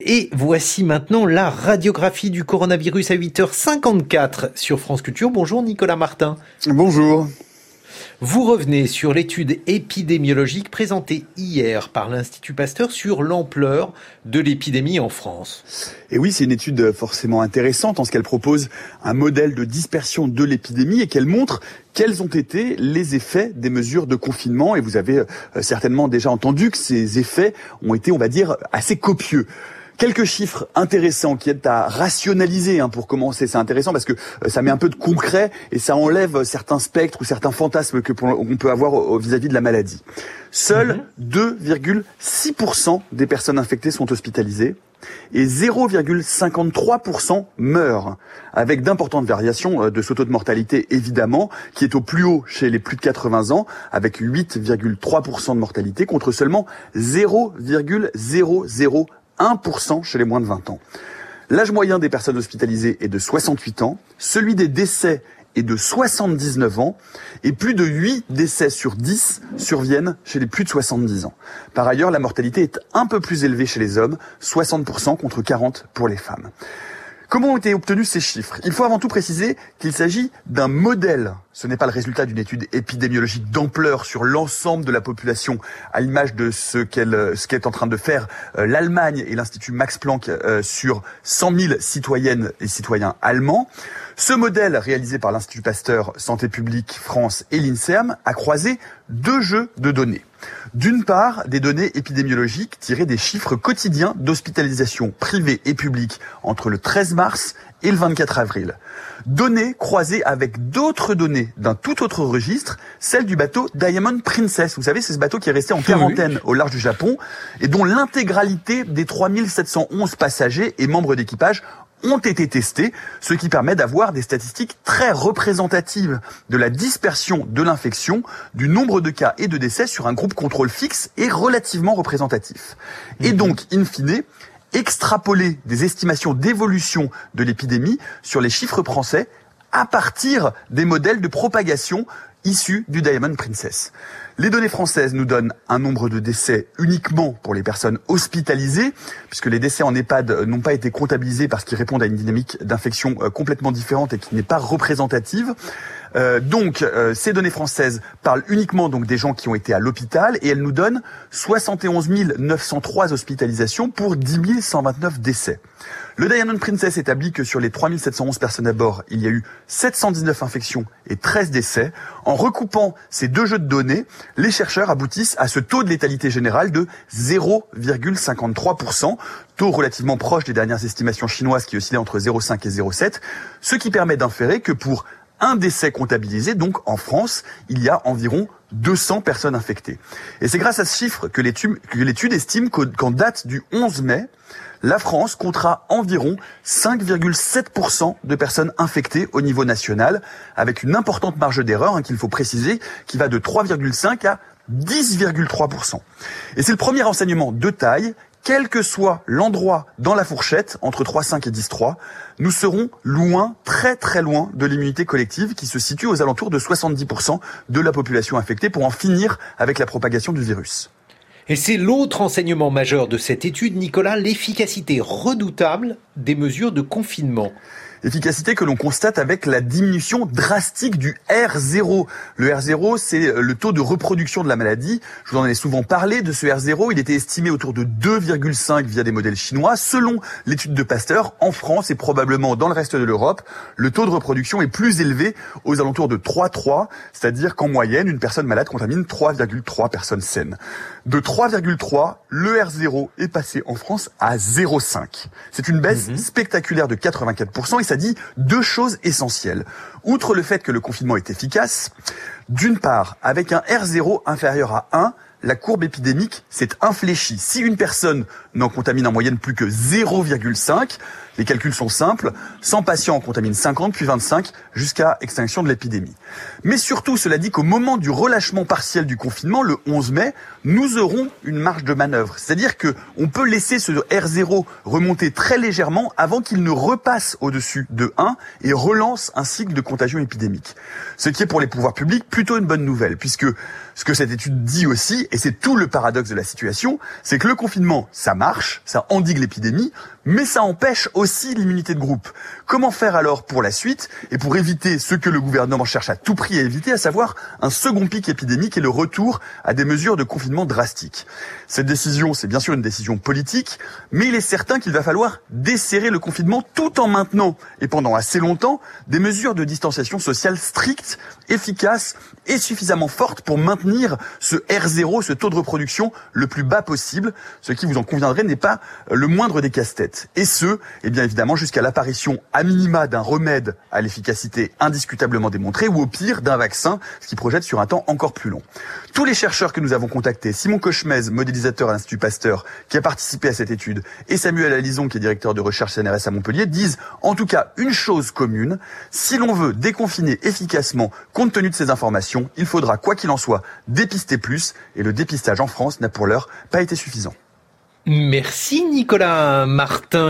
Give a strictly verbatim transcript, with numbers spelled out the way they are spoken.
Et voici maintenant la radiographie du coronavirus à huit heures cinquante-quatre sur France Culture. Bonjour Nicolas Martin. Bonjour. Vous revenez sur l'étude épidémiologique présentée hier par l'Institut Pasteur sur l'ampleur de l'épidémie en France. Et oui, c'est une étude forcément intéressante en ce qu'elle propose un modèle de dispersion de l'épidémie et qu'elle montre quels ont été les effets des mesures de confinement. Et vous avez certainement déjà entendu que ces effets ont été, on va dire, assez copieux. Quelques chiffres intéressants qui aident à rationaliser, hein, pour commencer. C'est intéressant parce que ça met un peu de concret et ça enlève certains spectres ou certains fantasmes que qu'on peut avoir vis-à-vis de la maladie. Seuls mmh. deux virgule six pour cent des personnes infectées sont hospitalisées et zéro virgule cinquante-trois pour cent meurent, avec d'importantes variations de ce taux de mortalité évidemment, qui est au plus haut chez les plus de quatre-vingts ans, avec huit virgule trois pour cent de mortalité contre seulement zéro virgule zéro zéro un pour cent chez les moins de vingt ans. L'âge moyen des personnes hospitalisées est de soixante-huit ans, celui des décès est de soixante-dix-neuf ans, et plus de huit décès sur dix surviennent chez les plus de soixante-dix ans. Par ailleurs, la mortalité est un peu plus élevée chez les hommes, soixante pour cent contre quarante pour les femmes. Comment ont été obtenus ces chiffres ? Il faut avant tout préciser qu'il s'agit d'un modèle. Ce n'est pas le résultat d'une étude épidémiologique d'ampleur sur l'ensemble de la population, à l'image de ce qu'elle, ce qu'est en train de faire euh, l'Allemagne et l'Institut Max Planck euh, sur cent mille citoyennes et citoyens allemands. Ce modèle, réalisé par l'Institut Pasteur, Santé publique France et l'INSERM, a croisé deux jeux de données. D'une part, des données épidémiologiques tirées des chiffres quotidiens d'hospitalisation privée et publique entre le treize mars et le vingt-quatre avril. Données croisées avec d'autres données d'un tout autre registre, celle du bateau Diamond Princess. Vous savez, c'est ce bateau qui est resté en quarantaine oui. au large du Japon et dont l'intégralité des trois mille sept cent onze passagers et membres d'équipage ont été testés, ce qui permet d'avoir des statistiques très représentatives de la dispersion de l'infection, du nombre de cas et de décès sur un groupe contrôle fixe et relativement représentatif. Mmh. Et donc, in fine, extrapoler des estimations d'évolution de l'épidémie sur les chiffres français à partir des modèles de propagation issus du Diamond Princess. Les données françaises nous donnent un nombre de décès uniquement pour les personnes hospitalisées, puisque les décès en EHPAD n'ont pas été comptabilisés parce qu'ils répondent à une dynamique d'infection complètement différente et qui n'est pas représentative. Euh, donc, euh, ces données françaises parlent uniquement donc des gens qui ont été à l'hôpital et elles nous donnent soixante et onze mille neuf cent trois hospitalisations pour dix mille cent vingt-neuf décès. Le Diamond Princess établit que sur les trois mille sept cent onze personnes à bord, il y a eu sept cent dix-neuf infections et treize décès. En recoupant ces deux jeux de données, les chercheurs aboutissent à ce taux de létalité générale de zéro virgule cinquante-trois pour cent, taux relativement proche des dernières estimations chinoises qui oscillaient entre zéro virgule cinq et zéro virgule sept, ce qui permet d'inférer que pour un décès comptabilisé, donc en France, il y a environ deux cents personnes infectées. Et c'est grâce à ce chiffre que l'étude, que l'étude estime qu'en date du onze mai, la France comptera environ cinq virgule sept pour cent de personnes infectées au niveau national, avec une importante marge d'erreur, hein, qu'il faut préciser, qui va de trois virgule cinq à dix virgule trois pour cent. Et c'est le premier enseignement de taille. Quel que soit l'endroit dans la fourchette, entre trois virgule cinq et dix virgule trois, nous serons loin, très très loin de l'immunité collective qui se situe aux alentours de soixante-dix pour cent de la population infectée pour en finir avec la propagation du virus. Et c'est l'autre enseignement majeur de cette étude, Nicolas, l'efficacité redoutable des mesures de confinement. Efficacité que l'on constate avec la diminution drastique du R zéro. Le R zéro, c'est le taux de reproduction de la maladie. Je vous en ai souvent parlé de ce R zéro. Il était estimé autour de deux virgule cinq via des modèles chinois. Selon l'étude de Pasteur, en France et probablement dans le reste de l'Europe, le taux de reproduction est plus élevé aux alentours de trois virgule trois, c'est-à-dire qu'en moyenne, une personne malade contamine trois virgule trois personnes saines. De trois virgule trois, le R zéro est passé en France à zéro virgule cinq. C'est une baisse mmh. spectaculaire de quatre-vingt-quatre pour cent et ça dit deux choses essentielles. Outre le fait que le confinement est efficace, d'une part, avec un R zéro inférieur à un, la courbe épidémique s'est infléchie. Si une personne n'en contamine en moyenne plus que zéro virgule cinq, Les calculs sont simples. cent patients en contaminent cinquante, puis vingt-cinq, jusqu'à extinction de l'épidémie. Mais surtout, cela dit qu'au moment du relâchement partiel du confinement, le onze mai, nous aurons une marge de manœuvre. C'est-à-dire qu'on peut laisser ce R zéro remonter très légèrement avant qu'il ne repasse au-dessus de un et relance un cycle de contagion épidémique. Ce qui est pour les pouvoirs publics plutôt une bonne nouvelle, puisque ce que cette étude dit aussi, et c'est tout le paradoxe de la situation, c'est que le confinement, ça marche, ça endigue l'épidémie, mais ça empêche aussi l'immunité de groupe. Comment faire alors pour la suite et pour éviter ce que le gouvernement cherche à tout prix à éviter, à savoir un second pic épidémique et le retour à des mesures de confinement drastiques. Cette décision, c'est bien sûr une décision politique, mais il est certain qu'il va falloir desserrer le confinement tout en maintenant, et pendant assez longtemps, des mesures de distanciation sociale strictes, efficaces et suffisamment fortes pour maintenir ce R zéro, ce taux de reproduction le plus bas possible, ce qui, vous en conviendrez, n'est pas le moindre des casse-têtes. Et ce, et bien évidemment, jusqu'à l'apparition à minima d'un remède à l'efficacité indiscutablement démontrée, ou au pire d'un vaccin, ce qui projette sur un temps encore plus long. Tous les chercheurs que nous avons contactés, Simon Cochemez, modélisateur à l'Institut Pasteur, qui a participé à cette étude, et Samuel Alison, qui est directeur de recherche C N R S à Montpellier, disent en tout cas une chose commune: si l'on veut déconfiner efficacement, compte tenu de ces informations, il faudra, quoi qu'il en soit, dépister plus, et le dépistage en France n'a pour l'heure pas été suffisant. Merci Nicolas Martin.